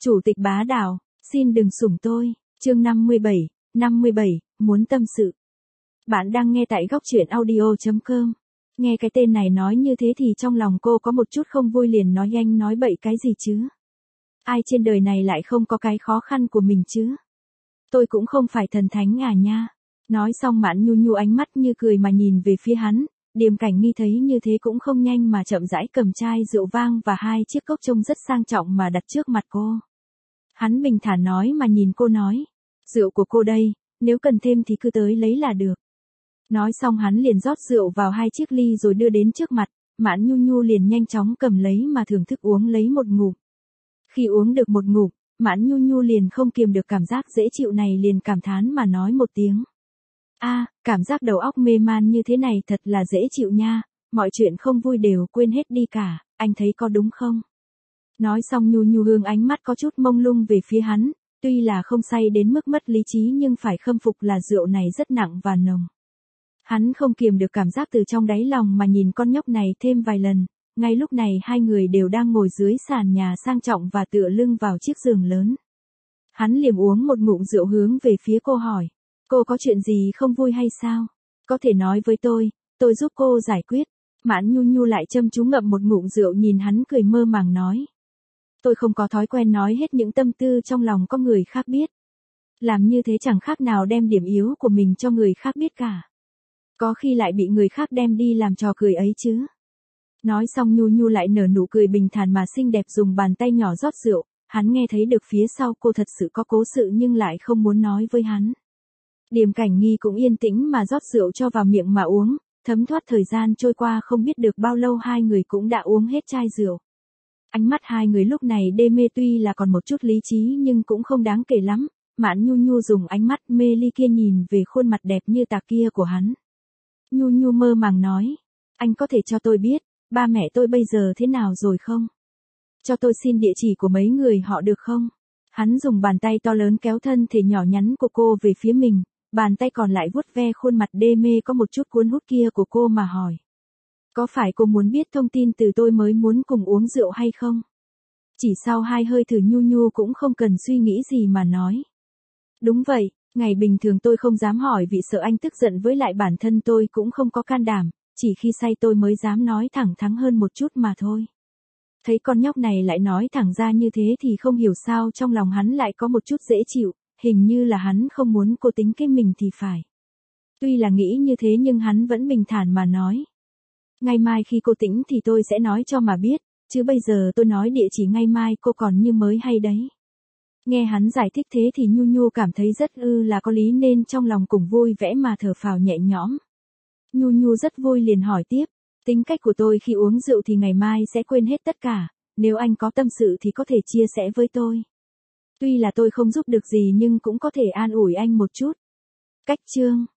Chủ tịch bá đạo, xin đừng sủng tôi, chương 57, muốn tâm sự. Bạn đang nghe tại góc truyện audio.com. Nghe cái tên này nói như thế thì trong lòng cô có một chút không vui, liền nói anh nói bậy cái gì chứ? Ai trên đời này lại không có cái khó khăn của mình chứ? Tôi cũng không phải thần thánh à nha. Nói xong Mạn Nhu Nhu ánh mắt như cười mà nhìn về phía hắn. Điềm Cảnh Nghi thấy như thế cũng không nhanh mà chậm rãi cầm chai rượu vang và 2 chiếc cốc trông rất sang trọng mà đặt trước mặt cô. Hắn bình thản nói mà nhìn cô nói, rượu của cô đây, nếu cần thêm thì cứ tới lấy là được. Nói xong hắn liền rót rượu vào 2 chiếc ly rồi đưa đến trước mặt, Mạn Nhu Nhu liền nhanh chóng cầm lấy mà thưởng thức uống lấy một ngụm. Khi uống được một ngụm, Mạn Nhu Nhu liền không kiềm được cảm giác dễ chịu này, liền cảm thán mà nói một tiếng. Cảm giác đầu óc mê man như thế này thật là dễ chịu nha, mọi chuyện không vui đều quên hết đi cả, anh thấy có đúng không? Nói xong Nhu Nhu hướng ánh mắt có chút mông lung về phía hắn, tuy là không say đến mức mất lý trí nhưng phải khâm phục là rượu này rất nặng và nồng. Hắn không kiềm được cảm giác từ trong đáy lòng mà nhìn con nhóc này thêm vài lần, ngay lúc này hai người đều đang ngồi dưới sàn nhà sang trọng và tựa lưng vào chiếc giường lớn. Hắn liềm uống một ngụm rượu hướng về phía cô hỏi, cô có chuyện gì không vui hay sao? Có thể nói với tôi giúp cô giải quyết. Mạn Nhu Nhu lại chăm chú ngậm một ngụm rượu nhìn hắn cười mơ màng nói. Tôi không có thói quen nói hết những tâm tư trong lòng có người khác biết. Làm như thế chẳng khác nào đem điểm yếu của mình cho người khác biết cả. Có khi lại bị người khác đem đi làm trò cười ấy chứ. Nói xong Nhu Nhu lại nở nụ cười bình thản mà xinh đẹp, dùng bàn tay nhỏ rót rượu. Hắn nghe thấy được phía sau cô thật sự có cố sự nhưng lại không muốn nói với hắn. Điềm Cảnh Nghi cũng yên tĩnh mà rót rượu cho vào miệng mà uống, thấm thoát thời gian trôi qua không biết được bao lâu hai người cũng đã uống hết chai rượu. Ánh mắt hai người lúc này đê mê, tuy là còn một chút lý trí nhưng cũng không đáng kể lắm. Mạn Nhu Nhu dùng ánh mắt mê ly kia nhìn về khuôn mặt đẹp như tạc kia của hắn. Nhu Nhu mơ màng nói, anh có thể cho tôi biết, ba mẹ tôi bây giờ thế nào rồi không? Cho tôi xin địa chỉ của mấy người họ được không? Hắn dùng bàn tay to lớn kéo thân thể nhỏ nhắn của cô về phía mình, bàn tay còn lại vuốt ve khuôn mặt đê mê có một chút cuốn hút kia của cô mà hỏi. Có phải cô muốn biết thông tin từ tôi mới muốn cùng uống rượu hay không? Chỉ sau 2 hơi thở Nhu Nhu cũng không cần suy nghĩ gì mà nói. Đúng vậy, ngày bình thường tôi không dám hỏi vì sợ anh tức giận, với lại bản thân tôi cũng không có can đảm, chỉ khi say tôi mới dám nói thẳng thắn hơn một chút mà thôi. Thấy con nhóc này lại nói thẳng ra như thế thì không hiểu sao trong lòng hắn lại có một chút dễ chịu, hình như là hắn không muốn cô tính kế mình thì phải. Tuy là nghĩ như thế nhưng hắn vẫn bình thản mà nói. Ngày mai khi cô tỉnh thì tôi sẽ nói cho mà biết, chứ bây giờ tôi nói địa chỉ ngày mai cô còn như mới hay đấy. Nghe hắn giải thích thế thì Nhu Nhu cảm thấy rất là có lý nên trong lòng cũng vui vẻ mà thở phào nhẹ nhõm. Nhu Nhu rất vui liền hỏi tiếp, tính cách của tôi khi uống rượu thì ngày mai sẽ quên hết tất cả, nếu anh có tâm sự thì có thể chia sẻ với tôi. Tuy là tôi không giúp được gì nhưng cũng có thể an ủi anh một chút. Cách chương